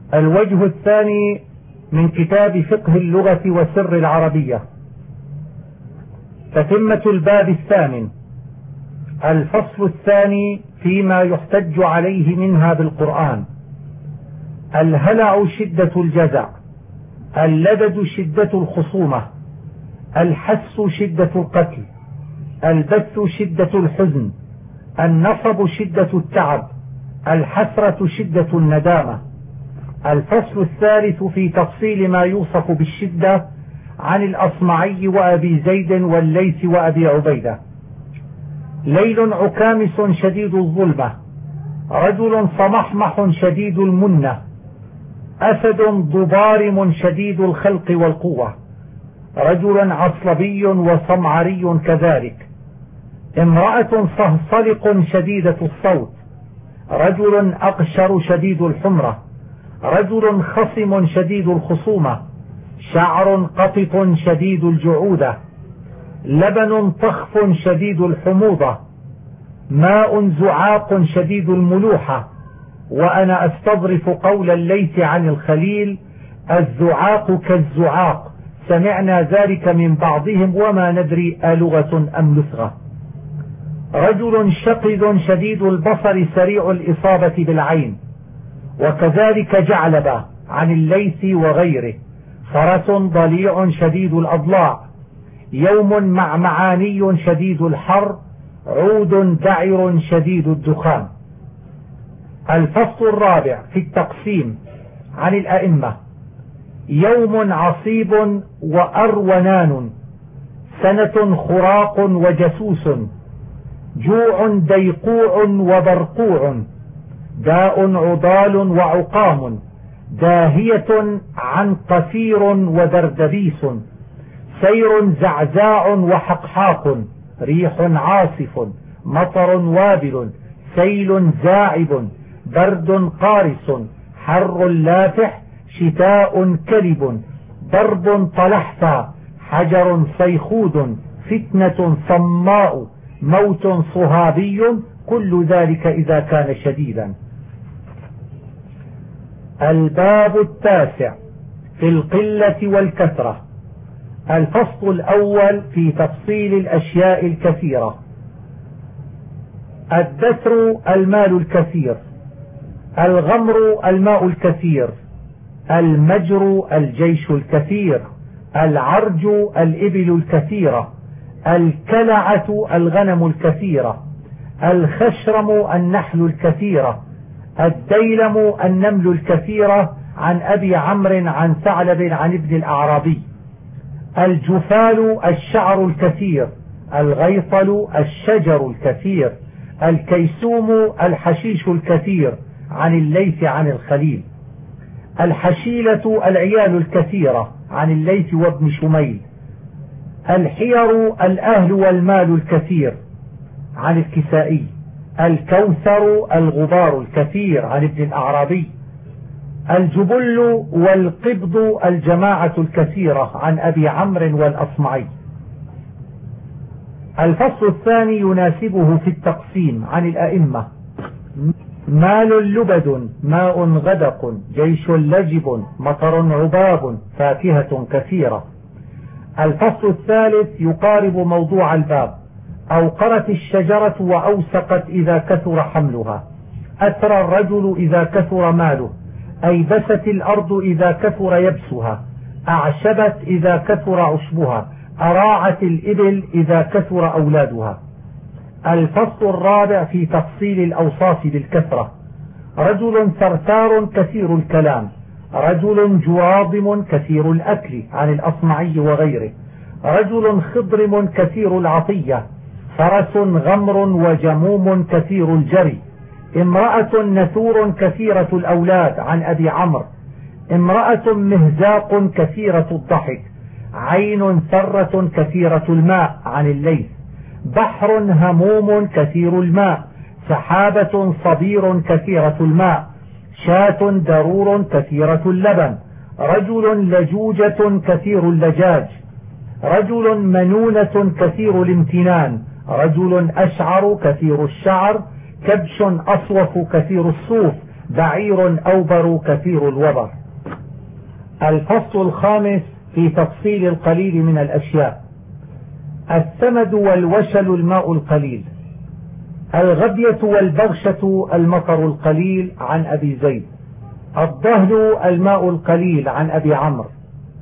الوجه الثاني من كتاب فقه اللغة وسر العربية. تتمة الباب الثامن. الفصل الثاني فيما يحتج عليه منها بالقرآن. الهلع شدة الجزع، اللدد شدة الخصومة، الحس شدة القتل، البث شدة الحزن، النصب شدة التعب، الحسرة شدة الندامة. الفصل الثالث في تفصيل ما يوصف بالشدة عن الأصمعي وأبي زيد والليث وأبي عبيدة. ليل عكامس شديد الظلمة، رجل صمحمح شديد المنة، أسد ضبارم شديد الخلق والقوة، رجل عصلبي وصمعري كذلك، امرأة صهصلق شديدة الصوت، رجل أقشر شديد الحمرة، رجل خصم شديد الخصومة، شعر قطط شديد الجعودة، لبن طخف شديد الحموضة، ماء زعاق شديد الملوحة. وأنا أستظرف قول الليث عن الخليل: الزعاق كالزعاق، سمعنا ذلك من بعضهم وما ندري ألغة أم لثغة. رجل شقد شديد البصر سريع الإصابة بالعين. وكذلك جعلبة عن الليث وغيره: فرس ضليع شديد الأضلاع، يوم معمعاني شديد الحر، عود دعر شديد الدخان. الفصل الرابع في التقسيم عن الأئمة. يوم عصيب وأرونان، سنة خراق وجسوس، جوع ديقوع وبرقوع، داء عضال وعقام، داهية عن قفير ودردبيس، سير زعزاع وحقحاق، ريح عاصف، مطر وابل، سيل زاعب، برد قارس، حر لافح، شتاء كلب، ضرب طلحفا، حجر صيخود، فتنة صماء، موت صهابي، كل ذلك إذا كان شديدا. الباب التاسع في القلة والكثرة. الفصل الأول في تفصيل الأشياء الكثيرة. الدثر المال الكثير، الغمر الماء الكثير، المجر الجيش الكثير، العرج الإبل الكثيرة، الكلعة الغنم الكثيرة، الخشرم النحل الكثيرة، الديلم النمل الكثيرة. عن أبي عمرو عن ثعلب عن ابن الأعرابي. الجفال الشعر الكثير، الغيطل الشجر الكثير، الكيسوم الحشيش الكثير. عن الليث عن الخليل. الحشيلة العيال الكثيرة. عن الليث وابن شميل. الحير الأهل والمال الكثير. عن الكسائي. الكوثر الغبار الكثير. عن ابن الأعرابي. الجبل والقبض الجماعة الكثيرة. عن أبي عمرو والأصمعي. الفصل الثاني يناسبه في التقسيم عن الأئمة. مال لبد، ماء غدق، جيش لجب، مطر عباب، فاكهة كثيرة. الفصل الثالث يقارب موضوع الباب. أوقرت الشجرة وأوسقت إذا كثر حملها، أثرى الرجل إذا كثر ماله، أيبست الأرض إذا كثر يبسها، أعشبت إذا كثر عشبها، أراعت الإبل إذا كثر أولادها. الفصل الرابع في تفصيل الأوصاف بالكثرة. رجل ثرثار كثير الكلام، رجل جواضم كثير الأكل. عن الأصمعي وغيره. رجل خضرم كثير العطية، فرس غمر وجموم كثير الجري، امرأة نثور كثيرة الأولاد. عن أبي عمرو. امرأة مهزاق كثيرة الضحك، عين ثرة كثيرة الماء. عن الليث. بحر هموم كثير الماء، سحابة صبير كثيرة الماء، شاة درور كثيرة اللبن، رجل لجوجة كثير اللجاج، رجل منونة كثير الامتنان، رجل أشعر كثير الشعر، كبش أصوف كثير الصوف، بعير أوبر كثير الوبر. الفصل الخامس في تفصيل القليل من الأشياء. السمد والوشل الماء القليل. الغبية والبغشة المطر القليل عن أبي زيد. الضهل الماء القليل عن أبي عمرو.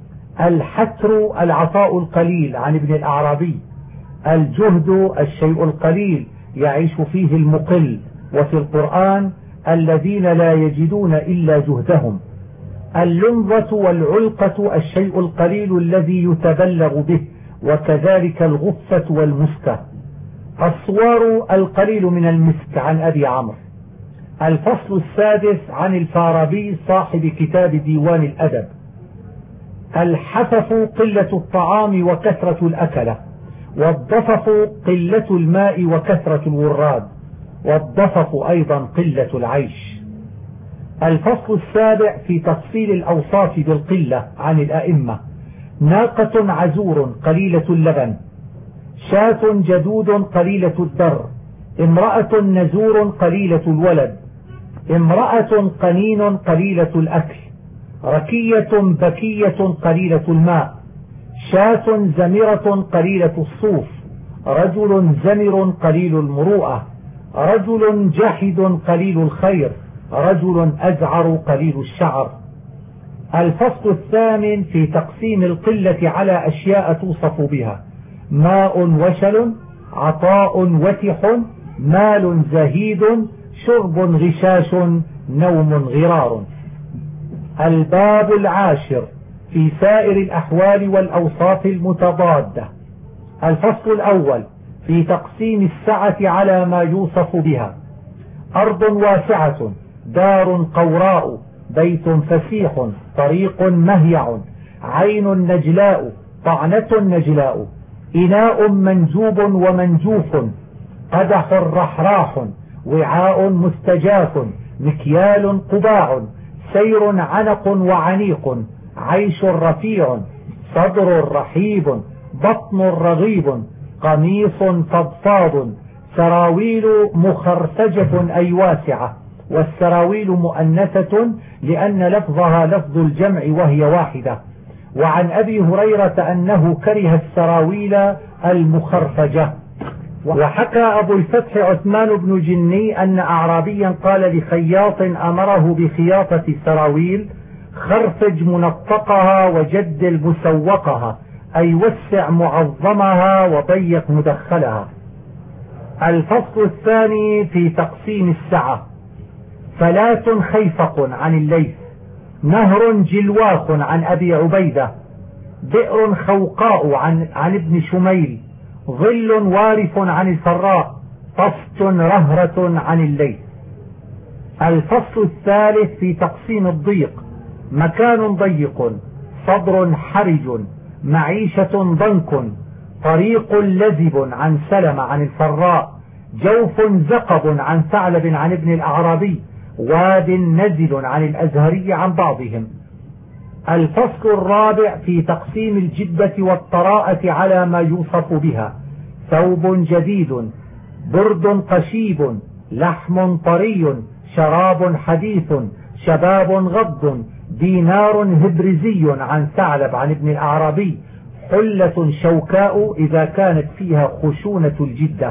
الحتر العطاء القليل عن ابن الأعرابي. الجهد الشيء القليل يعيش فيه المقل، وفي القرآن الذين لا يجدون إلا جهدهم. اللنظة والعلقة الشيء القليل الذي يتبلغ به، وكذلك الغفة والمسكة. الصوار القليل من المسك عن أبي عمرو. الفصل السادس عن الفارابي صاحب كتاب ديوان الأدب. الحفف قلة الطعام وكثرة الأكلة، والضفف قلة الماء وكثرة الوراد، والضفف أيضا قلة العيش. الفصل السابع في تفصيل الأوصاف بالقلة عن الأئمة. ناقة عزور قليلة اللبن، شاة جدود قليلة الدر، امرأة نزور قليلة الولد، امرأة قنين قليلة الأكل، ركية بكية قليلة الماء، شاة زمرة قليلة الصوف، رجل زمر قليل المروءة، رجل جحد قليل الخير، رجل أزعر قليل الشعر. الفصل الثامن في تقسيم القلة على أشياء توصف بها. ماء وشل، عطاء وتح، مال زهيد، شرب غشاش، نوم غرار. الباب العاشر في سائر الأحوال والأوصاف المتضادة. الفصل الأول في تقسيم السعة على ما يوصف بها. أرض واسعة، دار قوراء، بيت فسيح، طريق مهيع، عين نجلاء، طعنة نجلاء، إناء منجوب ومنجوف، قدح رحراح، وعاء مستجاف، مكيال قباع، سير عنق وعنيق، عيش رفيع، صدر رحيب، بطن رغيب، قميص فضفاض، سراويل مخرفجة أي واسعة، والسراويل مؤنثة لأن لفظها لفظ الجمع وهي واحدة. وعن أبي هريرة أنه كره السراويل المخرفجة. وحكى أبو الفتح عثمان بن جني أن أعرابيا قال لخياط أمره بخياطة السراويل: خرفج منطقها وجدل مسوقها، أي وسع معظمها وضيق مدخلها. الفصل الثاني في تقسيم السعة. فلاة خيفق عن الليث، نهر جلواخ عن أبي عبيدة، بئر خوقاء عن ابن شميل، ظل وارف عن الفراء، طفت رهرة عن الليث. الفصل الثالث في تقسيم الضيق. مكان ضيق، صدر حرج، معيشة ضنك، طريق لزب عن سلم عن الفراء، جوف زقب عن ثعلب عن ابن الأعرابي، واد نزل عن الأزهري عن بعضهم. الفصل الرابع في تقسيم الجدة والطراءة على ما يوصف بها. ثوب جديد، برد قشيب، لحم طري، شراب حديث، شباب غض، دينار هبرزي عن ثعلب عن ابن الأعرابي، حلة شوكاء إذا كانت فيها خشونة الجدة.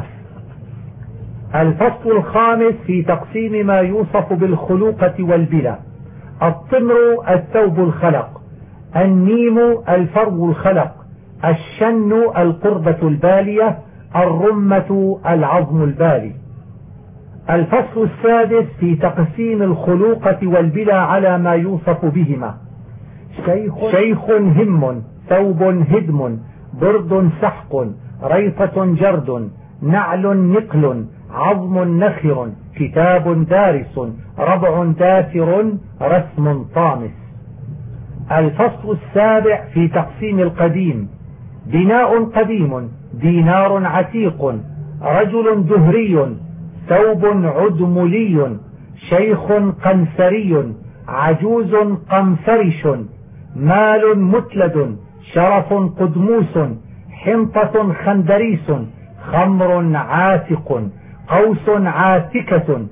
الفصل الخامس في تقسيم ما يوصف بالخلوقة والبلا. الطمر الثوب الخلق، النيم الفرو الخلق، الشن القربة البالية، الرمة العظم البالي. الفصل السادس في تقسيم الخلوقة والبلا على ما يوصف بهما. شيخ هم، ثوب هدم، برد سحق، ريطة جرد، نعل نقل، عظم نخر، كتاب دارس، ربع داثر، رسم طامس. الفصل السابع في تقسيم القديم. بناء قديم، دينار عتيق، رجل دهري، ثوب عدملي، شيخ قنفري، عجوز قنفرش، مال متلد، شرف قدموس، حنطة خندريس، خمر عاتق، قوس عاتكة،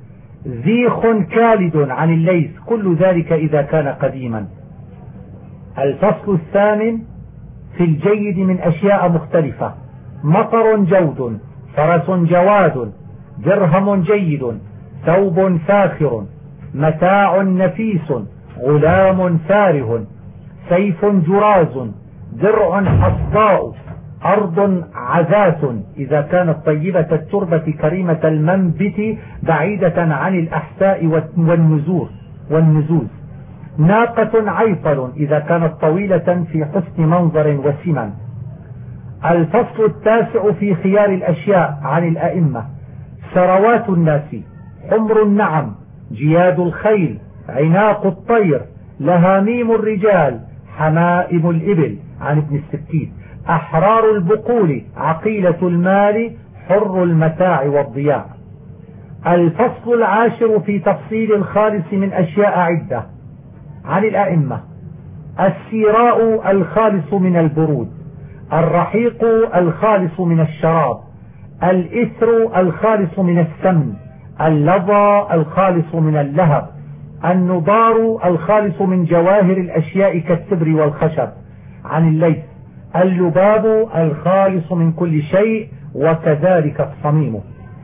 زيخ كالد عن الليث، كل ذلك إذا كان قديما. الفصل الثامن في الجيد من أشياء مختلفة: مطر جود، فرس جواد، درهم جيد، ثوب فاخر، متاع نفيس، غلام فاره، سيف جراز، درع حصباء، أرض عذاة إذا كانت طيبة التربة كريمة المنبت بعيدة عن الأحساء والنزوز، ناقة عيطل إذا كانت طويلة في حسن منظر وسمن. الفصل التاسع في خيار الأشياء عن الأئمة: سروات الناس، حمر النعم، جياد الخيل، عناق الطير، لهاميم الرجال، حمائم الإبل عن ابن السكيت، أحرار البقول، عقيلة المال، حر المتاع والضياع. الفصل العاشر في تفصيل الخالص من أشياء عدة عن الأئمة: السيراء الخالص من البرود، الرحيق الخالص من الشراب، الإثر الخالص من السمن، اللظى الخالص من اللهب، النضار الخالص من جواهر الأشياء كالسبر والخشب عن الليث، اللباب الخالص من كل شيء، وكذلك الصميم.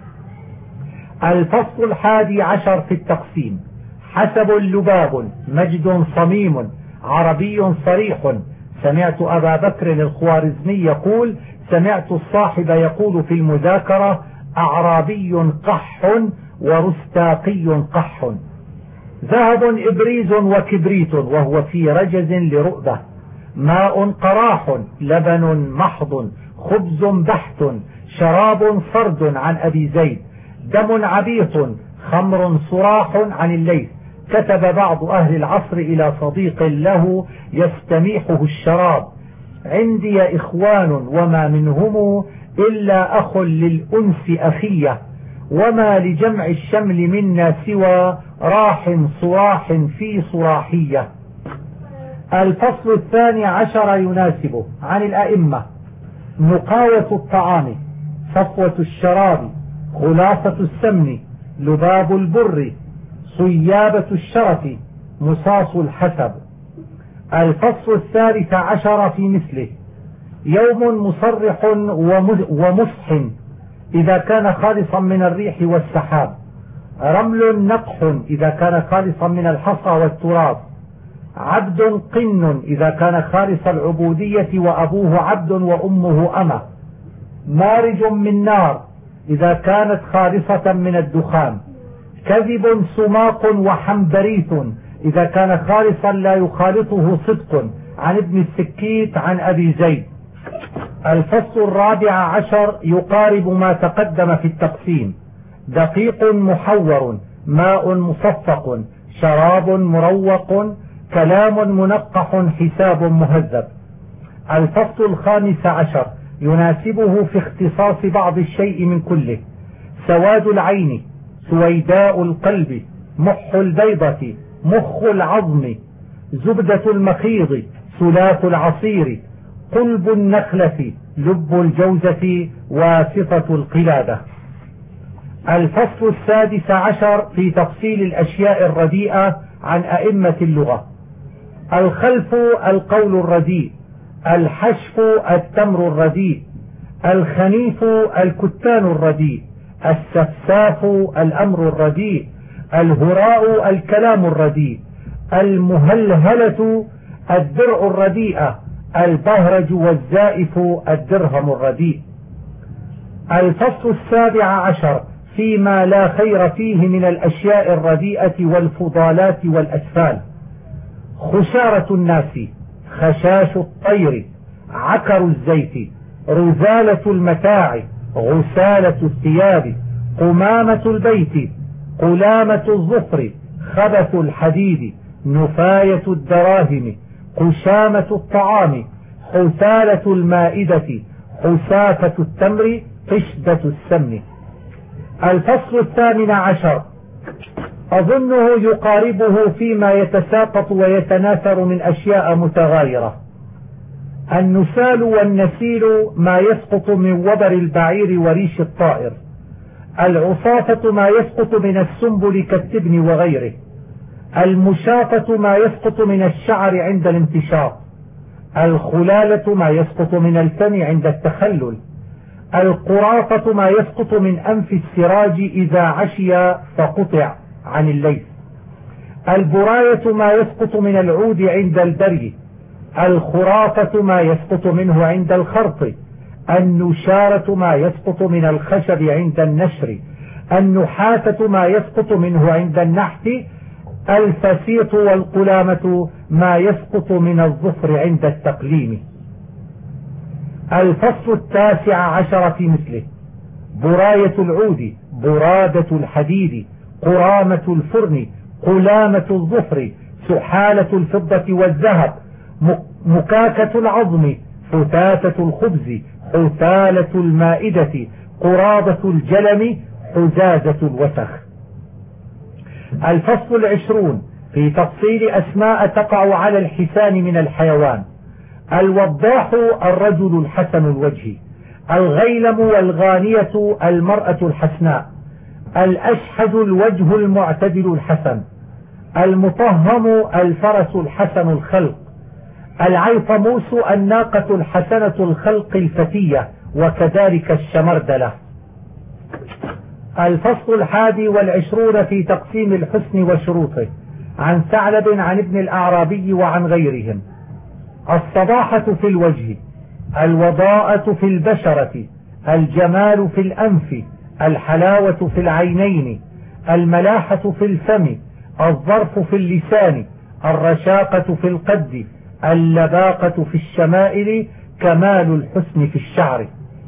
الفصل الحادي عشر في التقسيم: حسب لباب، مجد صميم، عربي صريح. سمعت أبا بكر الخوارزمي يقول: سمعت الصاحب يقول في المذاكرة: أعرابي قح ورستاقي قح. ذهب إبريز وكبريت وهو في رجز لرؤبة، ماء قراح، لبن محض، خبز بحت، شراب صرد عن أبي زيد، دم عبيط، خمر صراح عن الليث. كتب بعض أهل العصر إلى صديق له يستميحه الشراب: عندي إخوان وما منهم إلا أخ للأنس أخية، وما لجمع الشمل منا سوى راح صراح في صراحية. الفصل الثاني عشر يناسبه عن الأئمة: نقاوة الطعام، صفوة الشراب، خلاصة السمن، لباب البر، صيابة الشرف، مصاص الحسب. الفصل الثالث عشر في مثله: يوم مصرح ومسح إذا كان خالصا من الريح والسحاب، رمل نقح إذا كان خالصا من الحصى والتراب، عبد قن إذا كان خالص العبودية وأبوه عبد وأمه أمة، مارج من نار إذا كانت خالصة من الدخان، كذب سماق وحنبريث إذا كان خالصا لا يخالطه صدق عن ابن السكيت عن أبي زيد. الفصل الرابع عشر يقارب ما تقدم في التقسيم: دقيق محور، ماء مصفق، شراب مروق، كلام منقح، حساب مهذب. الفصل الخامس عشر يناسبه في اختصاص بعض الشيء من كله: سواد العين، سويداء القلب، مح البيضة، مخ العظم، زبدة المخيض، سلاف العصير، قلب النخلة، لب الجوزة، واسطة القلادة. الفصل السادس عشر في تفصيل الأشياء الرديئة عن أئمة اللغة: الخلف القول الرديء، الحشف التمر الرديء، الخنيف الكتان الرديء، السفساف الأمر الرديء، الهراء الكلام الرديء، المهلهلة الدرع الرديئة، البهرج والزائف الدرهم الرديء. الفصل السابع عشر فيما لا خير فيه من الأشياء الرديئة والفضالات والأسفال: خشارة الناس، خشاش الطير، عكر الزيت، رزالة المتاع، غسالة الثياب، قمامة البيت، قلامة الظفر، خبث الحديد، نفاية الدراهم، قشامة الطعام، حثالة المائدة، حسافة التمر، قشدة السمن. الفصل الثامن عشر أظنه يقاربه فيما يتساقط ويتناثر من أشياء متغايرة: النسال والنسيل، ما يسقط من وبر البعير وريش الطائر، العصافة ما يسقط من السنبل كالتبن وغيره. المشاطة ما يسقط من الشعر عند الانتشاط. الخلالة ما يسقط من الفم عند التخلل. القراطة ما يسقط من أنف السراج إذا عشي فقطع عن الليث. البراية ما يسقط من العود عند البري. الخرافة ما يسقط منه عند الخرط. النشارة ما يسقط من الخشب عند النشر. النحاسة ما يسقط منه عند النحت. الفسيط والقلامة ما يسقط من الظفر عند التقليم. الفصل 19 في مثله: براية العود، برادة الحديد، قرامة الفرن، قلامة الظفر، سحالة الفضة والذهب، مكاكة العظم، فتاتة الخبز، حثالة المائدة، قراضة الجلم، حزازة الوسخ. الفصل 20 في تفصيل أسماء تقع على الحسان من الحيوان: الوضاح الرجل الحسن الوجه، الغيلم والغانية المرأة الحسناء، الأشحذ الوجه المعتدل الحسن، المطهم الفرس الحسن الخلق، العيطموس الناقة الحسنة الخلق الفتية، وكذلك الشمردلة. الفصل 21 في تقسيم الحسن وشروطه: عن ثعلب عن ابن الأعرابي وعن غيرهم: الصباحة في الوجه، الوضاءة في البشرة، الجمال في الأنف، الحلاوة في العينين، الملاحة في الفم، الظرف في اللسان، الرشاقة في القد، اللباقة في الشمائل، كمال الحسن في الشعر.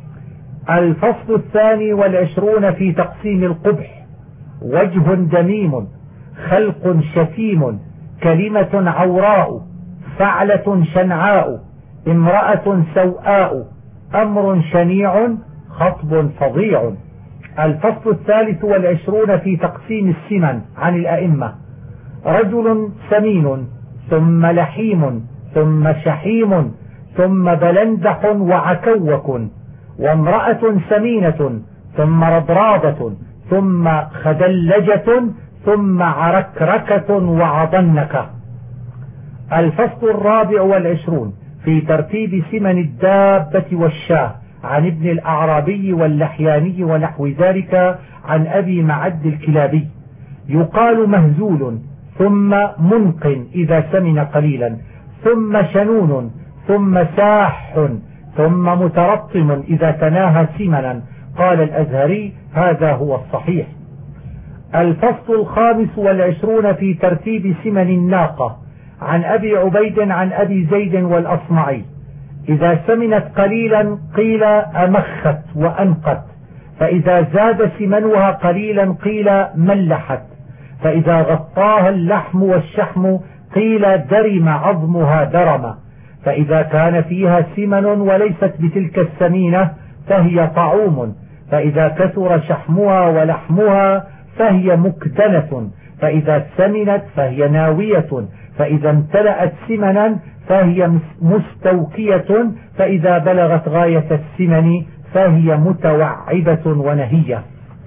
الفصل 22 في تقسيم القبح: وجه دميم، خلق شتيم، كلمة عوراء، فعلة شنعاء، امرأة سوءاء، أمر شنيع، خطب فظيع. الفصل 23 في تقسيم السمن عن الأئمة: رجل سمين، ثم لحيم، ثم شحيم، ثم بلندح وعكوك، وامرأة سمينة، ثم رضراضة، ثم خدلجة، ثم عركركة وعضنكة. الفصل 24 في ترتيب سمن الدابة والشاه عن ابن الأعرابي واللحياني ونحو ذلك عن أبي معد الكلابي: يقال مهزول، ثم منق إذا سمن قليلا، ثم شنون، ثم ساح، ثم مترطم إذا تناهى سمنا. قال الأزهري: هذا هو الصحيح. الفصل 25 في ترتيب سمن الناقة عن أبي عبيد عن أبي زيد والأصمعي: إذا سمنت قليلا قيل أمخت وأنقت، فإذا زاد سمنها قليلا قيل ملحت، فإذا غطاها اللحم والشحم قيل درم عظمها درم، فإذا كان فيها سمن وليست بتلك السمينة فهي طعوم، فإذا كثر شحمها ولحمها فهي مكتنة، فإذا سمنت فهي ناوية، فإذا امتلأت سمنا فهي مستوكية، فإذا بلغت غاية السمن فهي متوعبة ونهية.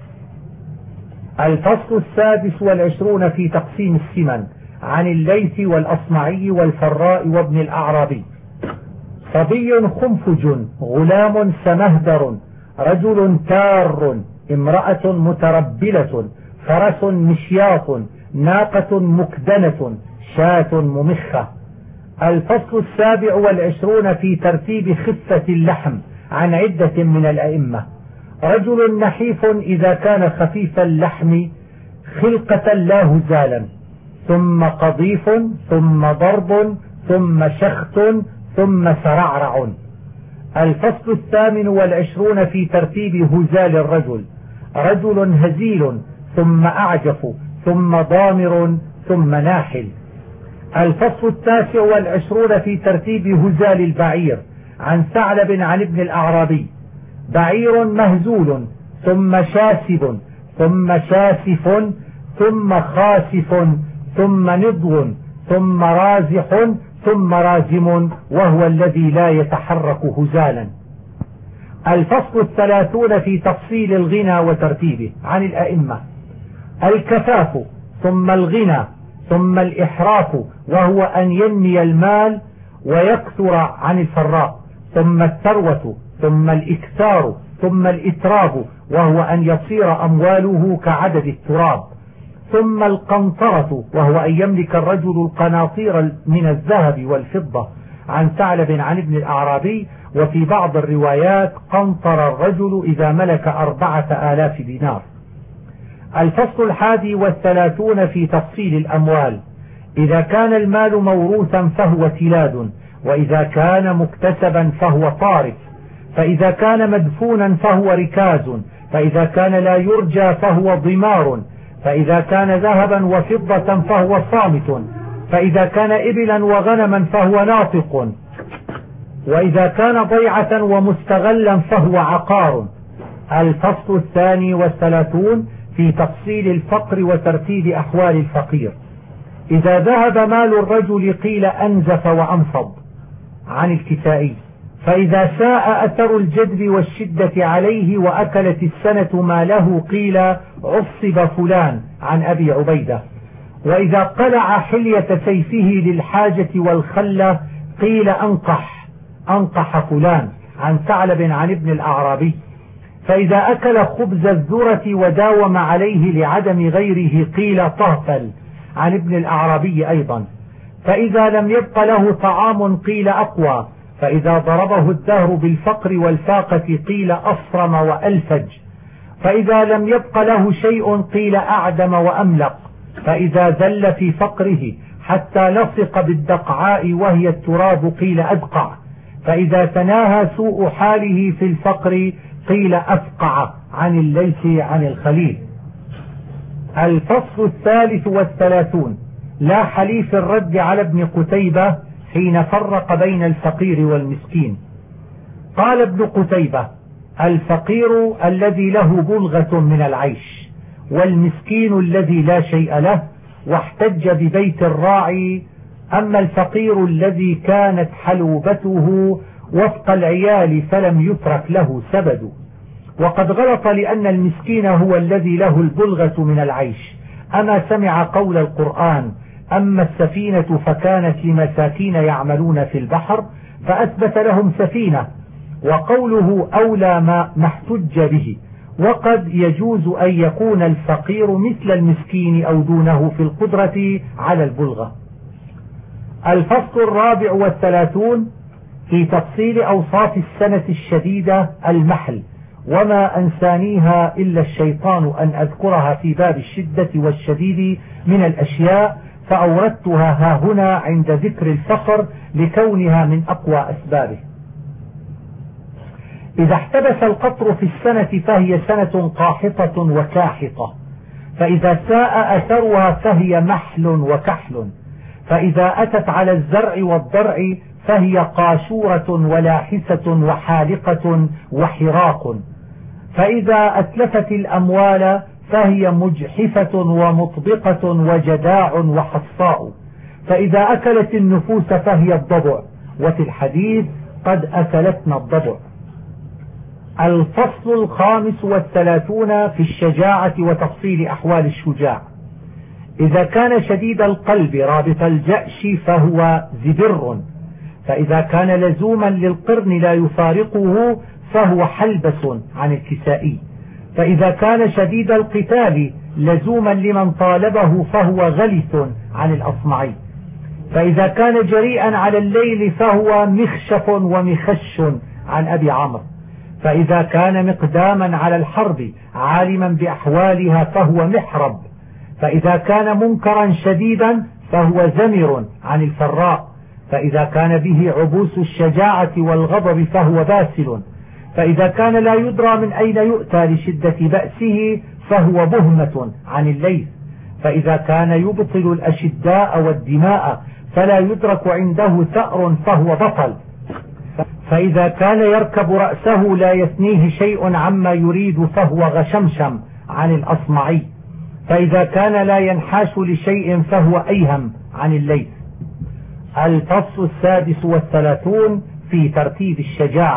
الفصل 26 في تقسيم السمن عن الليث والأصمعي والفراء وابن الأعرابي: صبي خنفج، غلام سمهدر، رجل تار، امرأة متربلة، فرس مشياط، ناقة مكدنة، شاة ممخة. الفصل 27 في ترتيب خفة اللحم عن عدة من الأئمة: رجل نحيف إذا كان خفيف اللحم خلقة لا هزالا، ثم قضيف، ثم ضرب، ثم شخط، ثم سرعرع. الفصل 28 في ترتيب هزال الرجل: رجل هزيل، ثم أعجف، ثم ضامر، ثم ناحل. الفصل 29 في ترتيب هزال البعير عن ثعلب عن ابن الأعرابي: بعير مهزول، ثم شاسب، ثم شاسف، ثم خاسف، ثم نضو، ثم رازح، ثم رازم، وهو الذي لا يتحرك هزالا. الفصل 30 في تفصيل الغنى وترتيبه. عن الأئمة: الكفاف، ثم الغنى، ثم الإحراف وهو أن ينمي المال ويكثر عن الفراء، ثم الثروة، ثم الإكثار، ثم الإتراب وهو أن يصير أمواله كعدد التراب، ثم القنطرة وهو أن يملك الرجل القناطير من الذهب والفضة. عن ثعلب عن ابن الأعرابي: وفي بعض الروايات قنطر الرجل إذا ملك 4000 دينار. الفصل 31 في تفصيل الأموال: إذا كان المال موروثا فهو تلاد، وإذا كان مكتسبا فهو طارف، فإذا كان مدفونا فهو ركاز، فإذا كان لا يرجى فهو ضمار، فإذا كان ذهبا وفضة فهو صامت، فإذا كان إبلا وغنما فهو ناطق، وإذا كان ضيعة ومستغلا فهو عقار. الفصل 32 في تفصيل الفقر وترتيب أحوال الفقير: إذا ذهب مال الرجل قيل أنزف وأنفض. عن الكسائي: فإذا ساء أثر الجدب والشدة عليه وأكلت السنة ماله قيل عصب فلان. عن أبي عبيدة: وإذا قلع حلية سيفه للحاجة والخلة قيل أنقح فلان. عن ثعلب عن ابن الأعرابي: فإذا أكل خبز الذرة وداوم عليه لعدم غيره قيل طهفل. عن ابن الأعرابي أيضا: فإذا لم يبق له طعام قيل أقوى، فإذا ضربه الدهر بالفقر والفاقة قيل أصرم وألفج، فإذا لم يبق له شيء قيل أعدم وأملق، فإذا ذل في فقره حتى لصق بالدقعاء وهي التراب قيل أدقع، فإذا تناهى سوء حاله في الفقر قيل أفقع. عن الليث عن الخليل. الفصل 33 لا حليف الرد على ابن قتيبة حين فرق بين الفقير والمسكين. قال ابن قتيبة: الفقير الذي له بلغة من العيش، والمسكين الذي لا شيء له، واحتج ببيت الراعي: أما الفقير الذي كانت حلوبته وفق العيال فلم يترك له سبد. وقد غلط لأن المسكين هو الذي له البلغة من العيش. أما سمع قول القرآن: أما السفينة فكانت لمساكين يعملون في البحر فأثبت لهم سفينة، وقوله أولى ما احتج به. وقد يجوز أن يكون الفقير مثل المسكين أو دونه في القدرة على البلغة. الفصل 34 في تفصيل أوصاف السنة الشديدة المحل، وما أنسانيها إلا الشيطان أن أذكرها في باب الشدة والشديد من الأشياء، فأوردتها هاهنا عند ذكر الفقر لكونها من أقوى أسبابه. إذا احتبس القطر في السنة فهي سنة قاحطة وكاحطة، فإذا ساء أثرها فهي محل وكحل، فإذا أتت على الزرع والضرع فهي قاشورة ولاحسة وحالقة وحراق، فإذا أتلفت الأموال فهي مجحفة ومطبقة وجداع وحصاء، فإذا أكلت النفوس فهي الضبع، وفي الحديث قد أكلتنا الضبع. الفصل 35 في الشجاعة وتفصيل أحوال الشجاع: إذا كان شديد القلب رابط الجأش فهو زبر، فإذا كان لزوما للقرن لا يفارقه فهو حلبس. عن الكسائي: فإذا كان شديد القتال لزوما لمن طالبه فهو غلث. عن الأصمعي: فإذا كان جريئا على الليل فهو مخشف ومخش. عن أبي عمرو: فإذا كان مقداما على الحرب عالما بأحوالها فهو محرب، فإذا كان منكرا شديدا فهو زمر. عن الفراء: فإذا كان به عبوس الشجاعة والغضب فهو باسل، فإذا كان لا يدرى من أين يؤتى لشدة بأسه فهو بهمة. عن الليث: فإذا كان يبطل الأشداء والدماء فلا يدرك عنده ثأر فهو بطل، فإذا كان يركب رأسه لا يثنيه شيء عما يريد فهو غشمشم. عن الأصمعي: فإذا كان لا ينحاش لشيء فهو أيهم. عن الليث. الفصل 36 في ترتيب الشجاعة: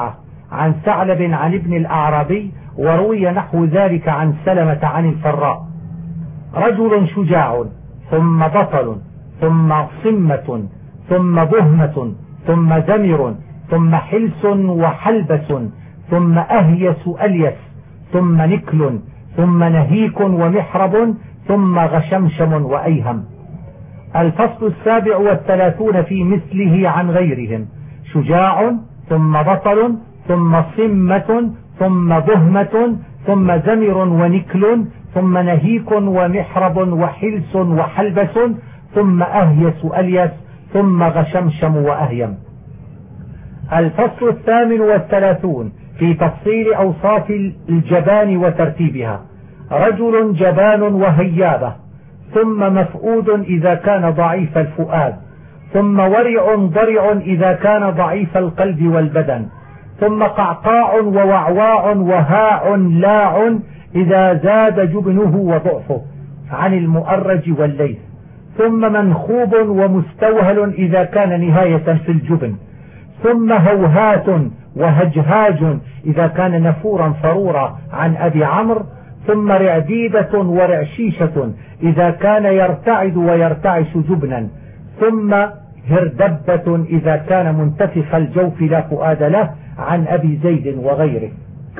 عن ثعلب عن ابن الأعرابي، وروي نحو ذلك عن سلمة عن الفراء: رجل شجاع ثم بطل ثم صمة ثم بهمة ثم زمر ثم حلس وحلبس ثم أهيس أليس ثم نكل ثم نهيك ومحرب ثم غشمشم وأيهم. الفصل 37 في مثله عن غيرهم: شجاع ثم بطل ثم صمة ثم بهمة ثم زمر ونكل ثم نهيك ومحرب وحلس وحلبس ثم أهيس أليس ثم غشمشم وأهيم. الفصل 38 في تفصيل أوصاف الجبان وترتيبها: رجل جبان وهيابة، ثم مفؤود إذا كان ضعيف الفؤاد، ثم ورع ضرع إذا كان ضعيف القلب والبدن، ثم قعقاع ووعواع وهاع لاع إذا زاد جبنه وضعفه، عن المؤرج والليث، ثم منخوب ومستوهل إذا كان نهاية في الجبن، ثم هوهات وهجهاج إذا كان نفورا فرورا، عن أبي عمرو، ثم رعديدة ورعشيشة إذا كان يرتعد ويرتعش جبنا، ثم هردبة إذا كان منتفخ الجوف لا فؤاد له، عن أبي زيد وغيره.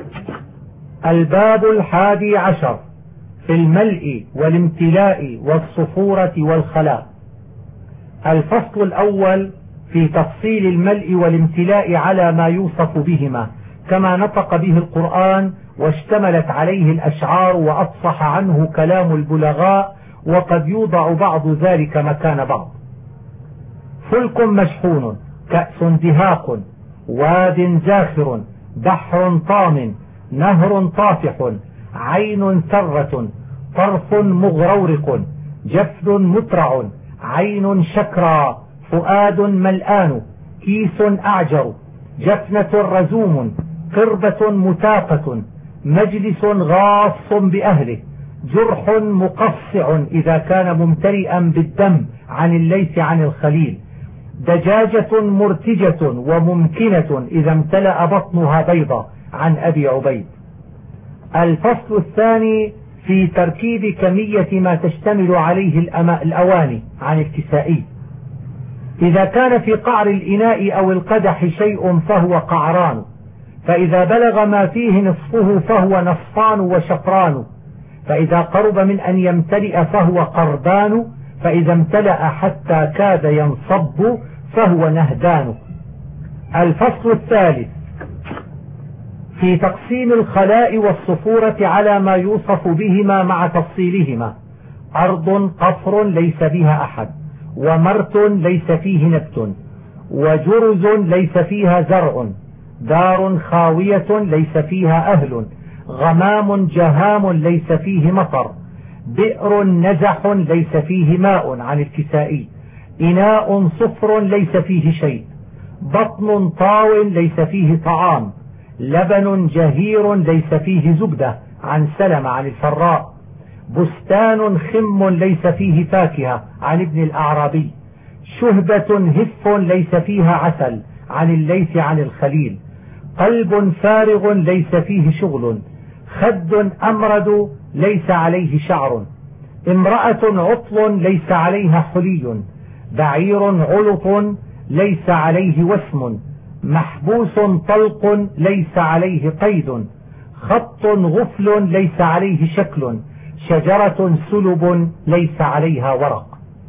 الباب 11 في الملء والامتلاء والصفورة والخلاء. الفصل الأول في تفصيل الملء والامتلاء على ما يوصف بهما كما نطق به القرآن واشتملت عليه الأشعار وأفصح عنه كلام البلغاء، وقد يوضع بعض ذلك مكان بعض: فلك مشحون، كأس دهاق، واد زاخر، بحر طام، نهر طافح، عين ثرة، طرف مغرورق، جفن مترع، عين شكرى، فؤاد ملآن، كيس أعجر، جفنة رزوم، قربة متاقة، مجلس غاص بأهله، جرح مقصع إذا كان ممتلئا بالدم، عن الليث عن الخليل، دجاجة مرتجة وممكنة إذا امتلأ بطنها بيضا، عن أبي عبيد. الفصل الثاني في تركيب كمية ما تشتمل عليه الأواني، عن الكسائي: إذا كان في قعر الإناء أو القدح شيء فهو قعران، فإذا بلغ ما فيه نصفه فهو نصفان وشطران، فإذا قرب من أن يمتلئ فهو قربان، فإذا امتلأ حتى كاد ينصب فهو نهدان. الفصل الثالث في تقسيم الخلاء والصفورة على ما يوصف بهما مع تفصيلهما: أرض قفر ليس بها أحد، ومرت ليس فيه نبت، وجرز ليس فيها زرع، دار خاوية ليس فيها أهل، غمام جهام ليس فيه مطر، بئر نزح ليس فيه ماء، عن الكسائي، إناء صفر ليس فيه شيء، بطن طاو ليس فيه طعام، لبن جهير ليس فيه زبدة، عن سلمة عن الفراء، بستان خم ليس فيه فاكهة، عن ابن الأعرابي، شهبة هف ليس فيها عسل، عن الليث عن الخليل، قلب فارغ ليس فيه شغل، خد أمرد ليس عليه شعر، امرأة عطل ليس عليها حلي، بعير علط ليس عليه وسم، محبوس طلق ليس عليه قيد، خط غفل ليس عليه شكل، شجرة سلب ليس عليها ورق.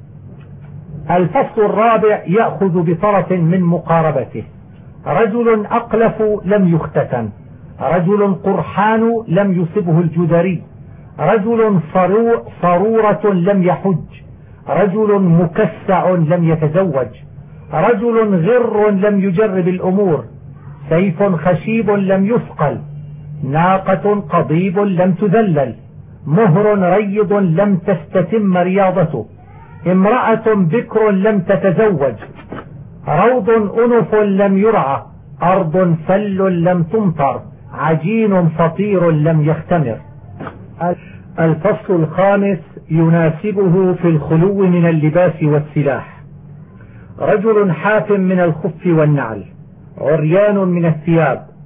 الفصل الرابع يأخذ بطرف من مقاربته: رجل أقلف لم يختتن، رجل قرحان لم يصبه الجدري، رجل صرورة لم يحج، رجل مكسع لم يتزوج، رجل غر لم يجرب الأمور، سيف خشيب لم يثقل، ناقة قضيب لم تذلل، مهر ريض لم تستتم رياضته، امرأة بكر لم تتزوج، روض أنف لم يرعى، أرض فل لم تمطر، عجين فطير لم يختمر. الفصل الخامس يناسبه في الخلو من اللباس والسلاح: رجل حاف من الخف والنعل، عريان من الثياب،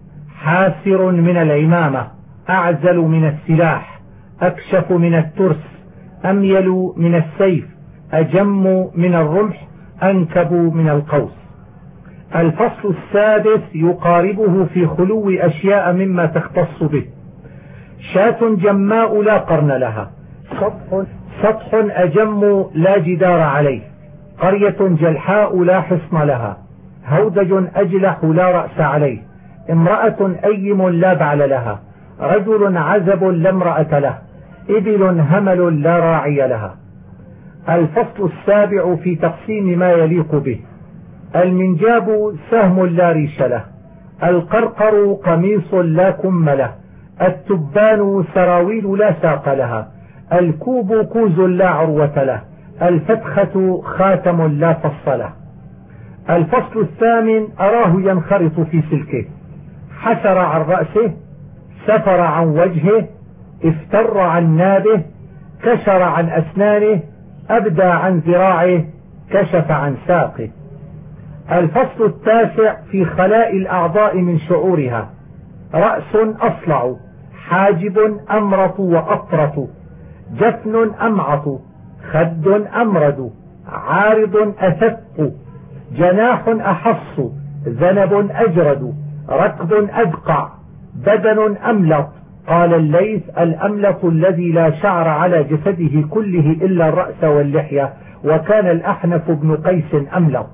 حاسر من العمامة، أعزل من السلاح، أكشف من الترس، أميل من السيف، أجم من الرمح، أنكب من القوس. الفصل السادس يقاربه في خلو أشياء مما تختص به. شاة جماء لا قرن لها، سطح أجم لا جدار عليه، قرية جلحاء لا حصن لها، هودج أجلح لا رأس عليه، امرأة أيم لا بعل لها، رجل عزب لا امرأة له، إبل همل لا راعي لها. الفصل السابع في تقسيم ما يليق به. المنجاب سهم لا ريش له، القرقر قميص لا كم له، التبان سراويل لا ساق لها، الكوب كوز لا عروة له، الفتخة خاتم لا فص له. الفصل الثامن أراه ينخرط في سلكه، حسر عن رأسه، سفر عن وجهه، افتر عن نابه، كشر عن أسنانه، أبدى عن ذراعه، كشف عن ساقه. الفصل التاسع في خلاء الأعضاء من شعورها. رأس أصلع، حاجب أمرط وأطرط، جفن أمعط، خد أمرد، عارض أثق، جناح أحص، ذنب أجرد، ركب أدقع، بدن أملط. قال الليث: الأملط الذي لا شعر على جسده كله إلا الرأس واللحية، وكان الأحنف بن قيس أملط.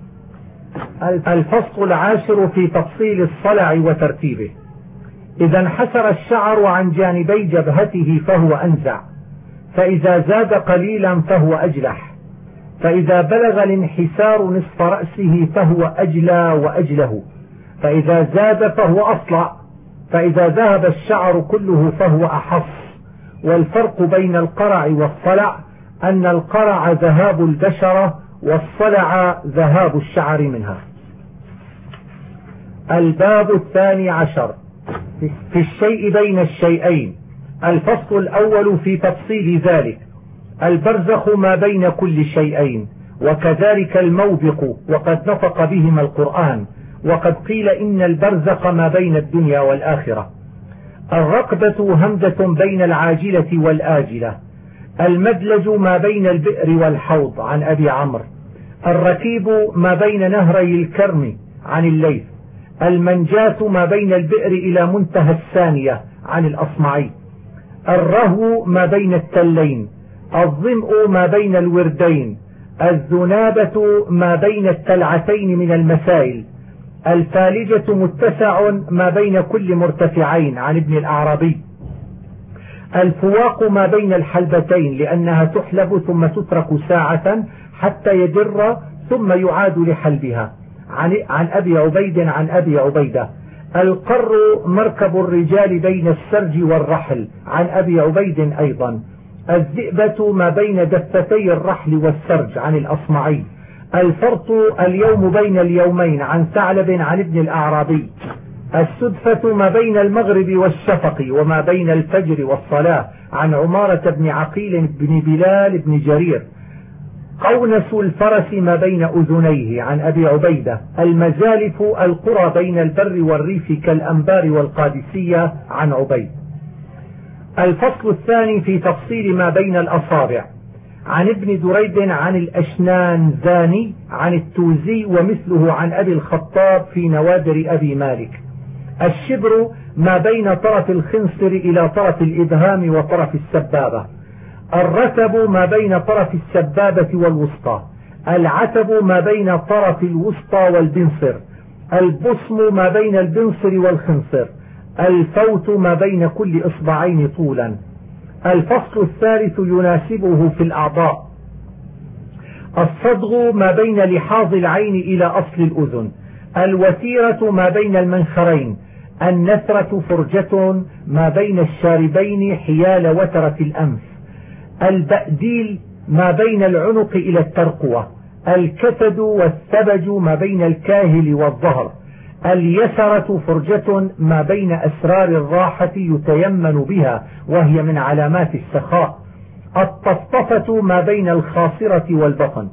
الفصل العاشر في تفصيل الصلع وترتيبه. إذا انحسر الشعر عن جانبي جبهته فهو أنزع، فإذا زاد قليلا فهو أجلح، فإذا بلغ الانحسار نصف رأسه فهو أجلى وأجله، فإذا زاد فهو أصلع، فإذا ذهب الشعر كله فهو أحص. والفرق بين القرع والصلع أن القرع ذهاب البشرة، والصلع ذهاب الشعر منها. الباب الثاني عشر في الشيء بين الشيئين. الفصل الأول في تفصيل ذلك. البرزخ ما بين كل شيئين، وكذلك الموبق، وقد نطق بهما القرآن، وقد قيل إن البرزخ ما بين الدنيا والآخرة. الرقبة همزة بين العاجلة والآجلة. المدلج ما بين البئر والحوض عن أبي عمرو. الركيب ما بين نهري الكرم عن الليث. المنجاة ما بين البئر إلى منتهى الثانية عن الأصمعي. الرهو ما بين التلين. الظمء ما بين الوردين. الذنابة ما بين التلعتين من المسائل. الفالجة متسع ما بين كل مرتفعين عن ابن الأعرابي. الفواق ما بين الحلبتين، لأنها تحلب ثم تترك ساعة حتى يدر ثم يعاد لحلبها عن أبي عبيد عن أبي عبيدة. القر مركب الرجال بين السرج والرحل عن أبي عبيد أيضا. الذئبة ما بين دفتي الرحل والسرج عن الأصمعي. الفرط اليوم بين اليومين عن ثعلب عن ابن الأعرابي. السدفة ما بين المغرب والشفق وما بين الفجر والصلاة عن عمارة بن عقيل بن بلال بن جرير. قونس الفرس ما بين أذنيه عن أبي عبيدة. المزالف القرى بين البر والريف كالأنبار والقادسية عن عبيد. الفصل الثاني في تفصيل ما بين الأصابع. عن ابن دريد عن الأشنان زاني عن التوزي ومثله عن أبي الخطاب في نوادر أبي مالك. الشبر ما بين طرف الخنصر إلى طرف الإبهام وطرف السبابة. الرتب ما بين طرف السبابة والوسطى. العتب ما بين طرف الوسطى والبنصر. البصم ما بين البنصر والخنصر. الفوت ما بين كل إصبعين طولا. الفصل الثالث يناسبه في الأعضاء. الصدغ ما بين لحاظ العين إلى أصل الأذن. الوتيرة ما بين المنخرين. النثرة فرجة ما بين الشاربين حيال وترة الأنف. البأديل ما بين العنق إلى الترقوة. الكتد والثبج ما بين الكاهل والظهر. اليسرة فرجة ما بين أسرار الراحة يتيمن بها وهي من علامات السخاء. الطفطفة ما بين الخاصرة والبطن.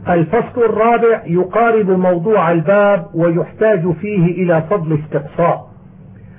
الفصل الرابع يقارب موضوع الباب ويحتاج فيه إلى فضل استقصاء.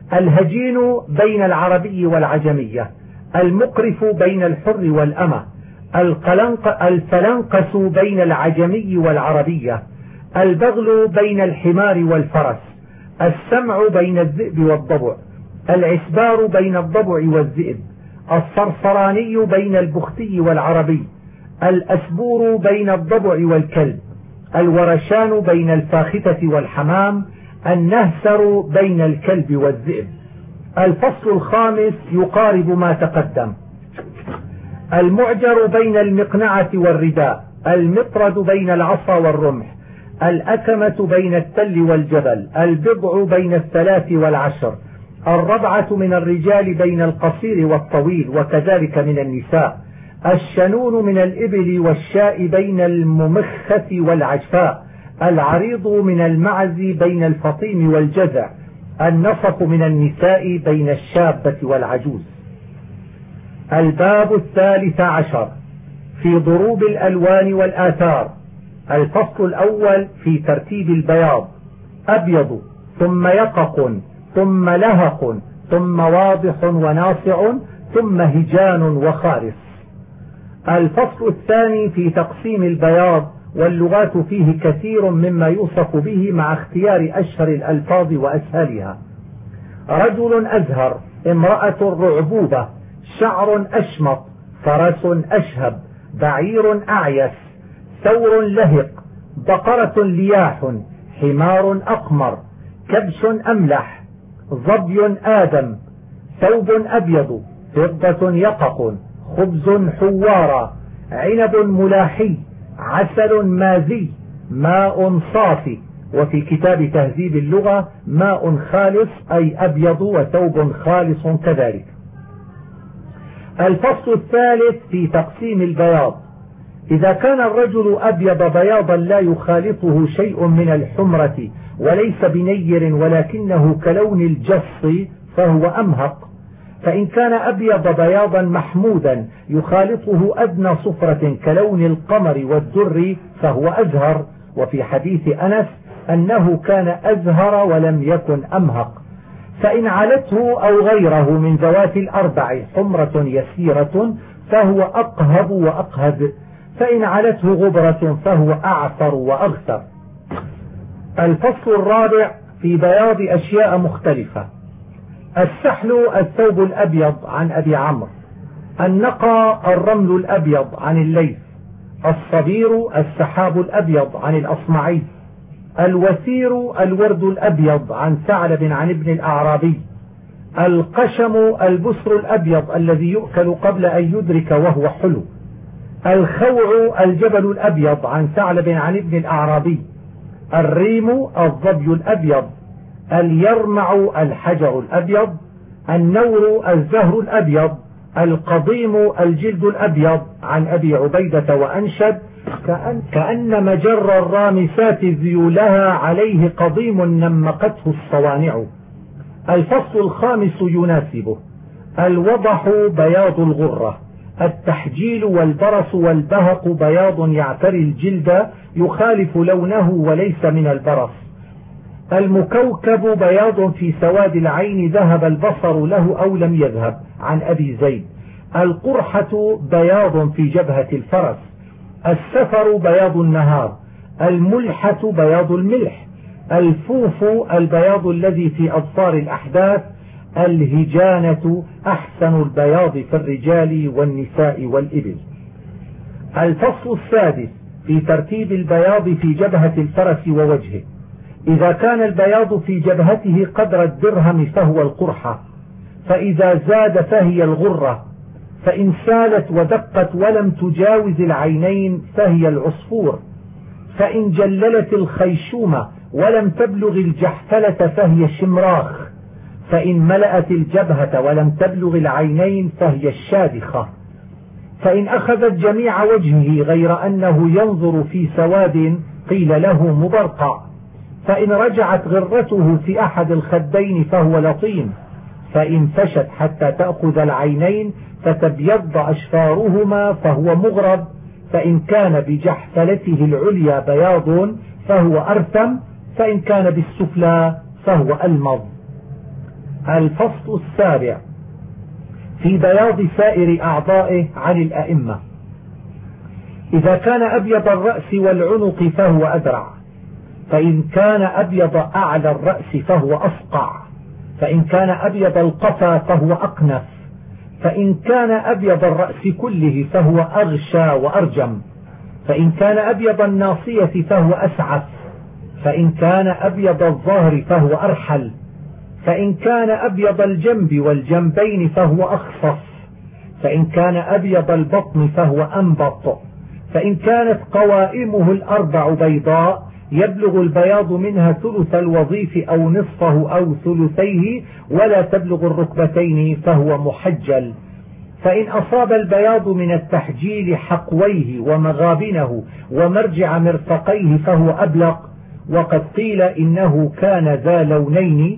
الهجين بين العربي والعجمية، المقرف بين الحر والأمة، الفلنقس بين العجمي والعربية، البغل بين الحمار والفرس، السمع بين الذئب والضبع، العسبار بين الضبع والذئب، الصرصراني بين البختي والعربي، الأسبور بين الضبع والكلب، الورشان بين الفاختة والحمام، النهسر بين الكلب والذئب. الفصل الخامس يقارب ما تقدم. المعجر بين المقنعة والرداء، المطرد بين العصا والرمح، الأكمة بين التل والجبل، البضع بين 3 والعشر، الربعة من الرجال بين القصير والطويل وكذلك من النساء، الشنون من الإبل والشاء بين الممخة والعجفاء، العريض من المعز بين الفطيم والجزع، النصف من النساء بين الشابة والعجوز. الباب 13 في ضروب الألوان والآثار. الفصل الأول في ترتيب البياض: أبيض، ثم يقق، ثم لهق، ثم واضح وناصع، ثم هجان وخالص. الفصل الثاني في تقسيم البياض، واللغات فيه كثير مما يوصف به مع اختيار أشهر الألفاظ وأسهلها: رجل أزهر، امرأة رعبوبة، شعر أشمط، فرس أشهب، بعير أعيس، ثور لهق، بقرة لياح، حمار أقمر، كبش أملح، ظبي آدم، ثوب أبيض، فضة يقق، خبز حوارا، عنب ملاحي، عسل مازي، ماء صافي. وفي كتاب تهذيب اللغة ماء خالص أي أبيض، وثوب خالص كذلك. الفصل الثالث في تقسيم البياض: إذا كان الرجل أبيض بياضا لا يخالطه شيء من الحمرة وليس بنير ولكنه كلون الجص فهو أمهق، فإن كان أبيض بياضا محمودا يخالطه أدنى صفرة كلون القمر والدر فهو أزهر. وفي حديث أنس أنه كان أزهر ولم يكن أمهق. فإن علته أو غيره من ذوات الأربع حمرة يسيرة فهو أقهب وأقهد، فإن علته غبرة فهو أعثر وأغثر. الفصل الرابع في بياض أشياء مختلفة: السحل الثوب الأبيض عن أبي عمرو، النقى الرمل الأبيض عن الليث، الصبير السحاب الأبيض عن الأصمعي، الوثير الورد الأبيض عن ثعلب عن ابن الأعرابي، القشم البسر الأبيض الذي يؤكل قبل أن يدرك وهو حلو، الخوع الجبل الأبيض عن ثعلب عن ابن الأعرابي، الريم الظبي الأبيض، اليرمع الحجر الأبيض، النور الزهر الأبيض، القضيم الجلد الأبيض عن أبي عبيدة وأنشد: كأن مجر الرامسات ذيولها عليه قضيم نمقته الصوانع. الفصل الخامس يناسبه: الوضح بياض الغرة، التحجيل والبرص والبهق بياض يعتري الجلد يخالف لونه وليس من البرص، المكوكب بياض في سواد العين ذهب البصر له أو لم يذهب عن أبي زيد، القرحة بياض في جبهة الفرس، السفر بياض النهار، الملحة بياض الملح، الفوف البياض الذي في أظفار الأحداث، الهجانة أحسن البياض في الرجال والنساء والإبل. الفصل السادس في ترتيب البياض في جبهة الفرس ووجهه: إذا كان البياض في جبهته قدر الدرهم فهو القرحة، فإذا زاد فهي الغرة، فإن سالت ودقت ولم تجاوز العينين فهي العصفور، فإن جللت الخيشومة ولم تبلغ الجحفلة فهي الشمراخ، فإن ملأت الجبهة ولم تبلغ العينين فهي الشادخة، فإن أخذت جميع وجهه غير أنه ينظر في سواد قيل له مبرقع، فإن رجعت غرته في أحد الخدين فهو لطيم، فإن فشت حتى تأخذ العينين فتبيض أشفارهما فهو مغرب، فإن كان بجحفلته العليا بياض فهو أرثم، فإن كان بالسفلى فهو ألمظ. الفصل السابع في بياض سائر أعضائه عن الأئمة. إذا كان أبيض الرأس والعنق فهو أدرع، فإن كان أبيض أعلى الرأس فهو أصقع، فإن كان أبيض القفا فهو أقنف، فإن كان أبيض الرأس كله فهو أغشى وأرجم، فإن كان أبيض الناصية فهو أسعف، فإن كان أبيض الظهر فهو أرحل، فإن كان أبيض الجنب والجنبين فهو أخصف، فإن كان أبيض البطن فهو أنبط، فإن كانت قوائمه الأربع بيضاء يبلغ البياض منها ثلث الوظيف أو نصفه أو ثلثيه ولا تبلغ الركبتين فهو محجل. فإن أصاب البياض من التحجيل حقويه ومغابنه ومرجع مرفقيه فهو أبلق، وقد قيل إنه كان ذا لونين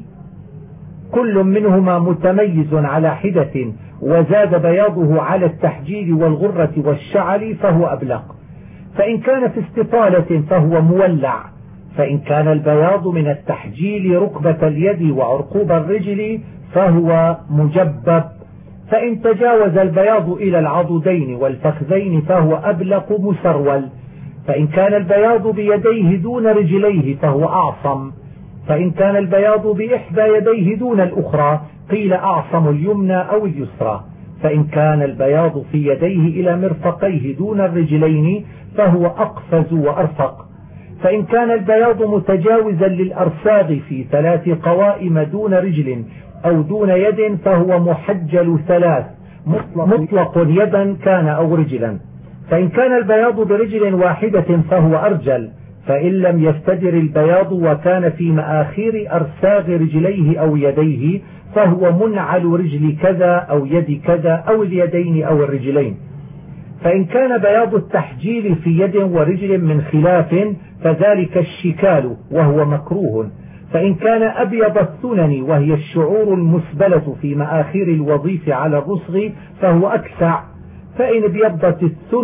كل منهما متميز على حدة وزاد بياضه على التحجيل والغرة والشعر فهو أبلق. فإن كان في استطالة فهو مولع، فإن كان البياض من التحجيل ركبة اليد وعرقوب الرجل فهو مجبب، فإن تجاوز البياض إلى العضدين والفخذين فهو أبلق مسرول، فإن كان البياض بيديه دون رجليه فهو أعصم، فإن كان البياض بإحدى يديه دون الأخرى قيل أعصم اليمنى أو اليسرى، فإن كان البياض في يديه إلى مرفقيه دون الرجلين فهو أقفز وأرفق، فإن كان البياض متجاوزا للأرساغ في 3 قوائم دون رجل أو دون يد فهو محجل 3 مطلق يدا كان أو رجلا، فإن كان البياض برجل واحدة فهو أرجل، فإن لم يستدر البياض وكان في مآخير أرساغ رجليه أو يديه فهو منعل رجل كذا أو يد كذا أو اليدين أو الرجلين، فإن كان بياض التحجيل في يد ورجل من خلاف فذلك الشكال وهو مكروه، فإن كان أبيض الثنن وهي الشعور المسبلة في مآخير الوظيف على الرسغ فهو أكسع، فإن ابيضت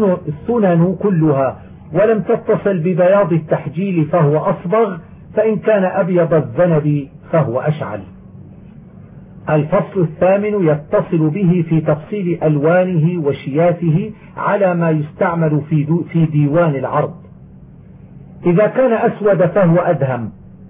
الثنن كلها ولم تتصل ببياض التحجيل فهو أصبغ، فإن كان أبيض الذنب فهو أشعل. الفصل الثامن يتصل به في تفصيل ألوانه وشياته على ما يستعمل في ديوان العرض. إذا كان أسود فهو أدهم،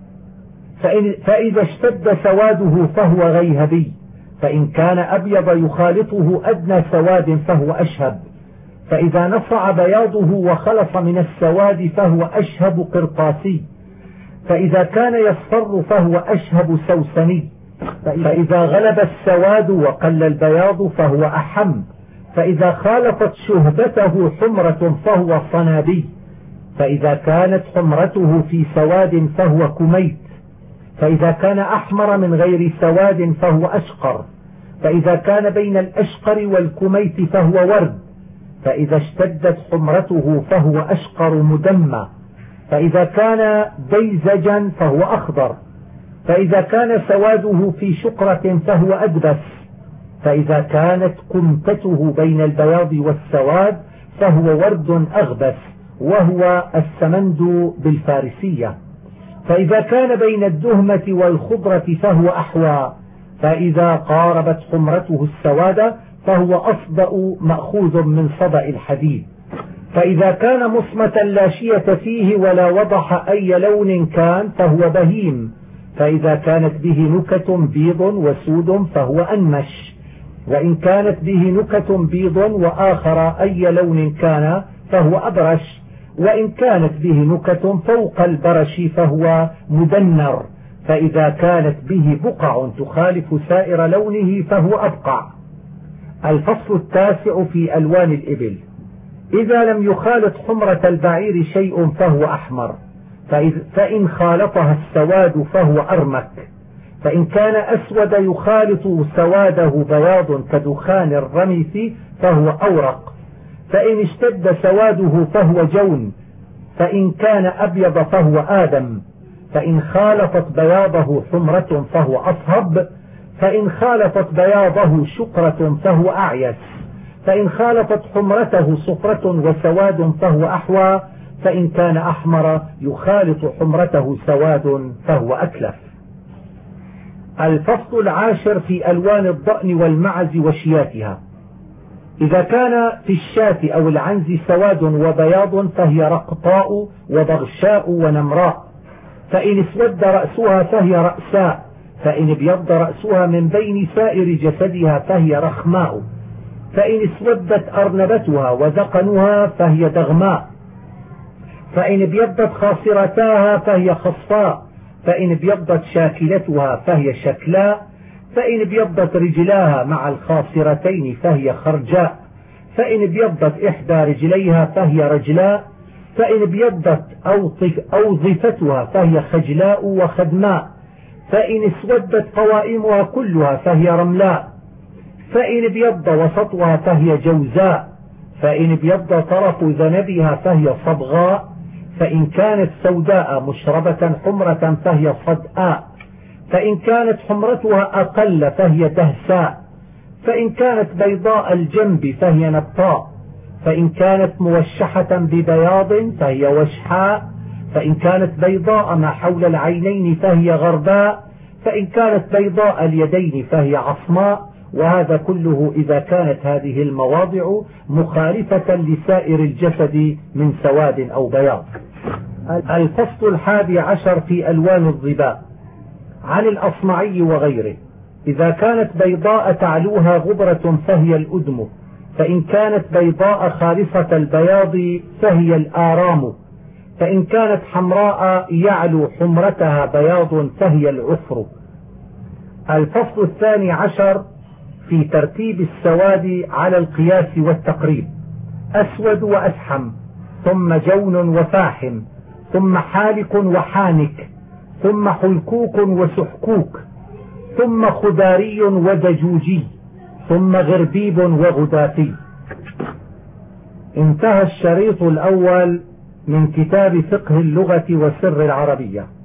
فإذا اشتد سواده فهو غيهبي، فإن كان أبيض يخالطه أدنى سواد فهو أشهب، فإذا نصع بياضه وخلص من السواد فهو أشهب قرطاسي، فإذا كان يصفر فهو أشهب سوسني، فإذا غلب السواد وقل البياض فهو أحم، فإذا خالطت شهبته حمرة فهو صنابي، فإذا كانت حمرته في سواد فهو كميت، فإذا كان أحمر من غير سواد فهو أشقر، فإذا كان بين الأشقر والكميت فهو ورد، فإذا اشتدت حمرته فهو أشقر مدمى، فإذا كان بيزجا فهو أخضر، فإذا كان سواده في شقرة فهو أدبس، فإذا كانت كمتته بين البياض والسواد فهو ورد أغبس وهو السمند بالفارسية، فإذا كان بين الدهمة والخضرة فهو أحوى، فإذا قاربت حمرته السواد فهو أصدأ مأخوذ من صدأ الحديد، فإذا كان مصمتا لا شية فيه ولا وضح أي لون كان فهو بهيم، فإذا كانت به نكة بيض وسود فهو أنمش، وإن كانت به نكة بيض وآخر أي لون كان فهو أبرش، وإن كانت به نكة فوق البرش فهو مدنر، فإذا كانت به بقع تخالف سائر لونه فهو أبقع. الفصل التاسع في ألوان الإبل. إذا لم يخالط حمرة البعير شيء فهو أحمر، فإن خالطها السواد فهو أرمك، فإن كان أسود يخالط سواده بياض كدخان الرمث فهو أورق، فإن اشتد سواده فهو جون، فإن كان أبيض فهو آدم، فإن خالطت بياضه حمرة فهو أصهب، فإن خالطت بياضه شقرة فهو أعيس، فإن خالطت حمرته صفرة وسواد فهو أحوى، فإن كان أحمر يخالط حمرته سواد فهو أكلف. الفصل العاشر في ألوان الضأن والمعز وشياتها. إذا كان في الشاة أو العنز سواد وبياض فهي رقطاء وبغشاء ونمراء، فإن اسود رأسها فهي رأساء، فإن ابيض رأسها من بين سائر جسدها فهي رخماء، فإن اسودت أرنبتها وذقنها فهي دغماء، فإن ابيضت خاصرتاها فهي خصفاء، فإن ابيضت شاكلتها فهي شكلاء، فإن ابيضت رجلاها مع الخاصرتين فهي خرجاء، فإن ابيضت إحدى رجليها فهي رجلاء، فإن ابيضت أوظفتها فهي خجلاء وخدماء، فإن اسودت قوائمها كلها فهي رملاء، فإن ابيض وسطها فهي جوزاء، فإن ابيض طرف ذنبها فهي صبغاء، فإن كانت سوداء مشربة حمرة فهي صدآء، فإن كانت حمرتها أقل فهي دهساء، فإن كانت بيضاء الجنب فهي نبطاء، فإن كانت موشحة ببياض فهي وشحاء، فإن كانت بيضاء ما حول العينين فهي غرباء، فإن كانت بيضاء اليدين فهي عصماء. وهذا كله إذا كانت هذه المواضع مخالفة لسائر الجسد من سواد أو بياض. الفصل 11 في ألوان الظباء. عن الأصمعي وغيره: إذا كانت بيضاء تعلوها غبرة فهي الأدم، فإن كانت بيضاء خالصة البياض فهي الآرام، فإن كانت حمراء يعلو حمرتها بياض فهي العفر. الفصل 12 في ترتيب السواد على القياس والتقريب: أسود وأسحم، ثم جون وفاحم، ثم حالك وحانك، ثم حلكوك وسحكوك، ثم خداري ودجوجي، ثم غربيب وغدافي. انتهى الشريط الأول من كتاب فقه اللغة وسر العربية.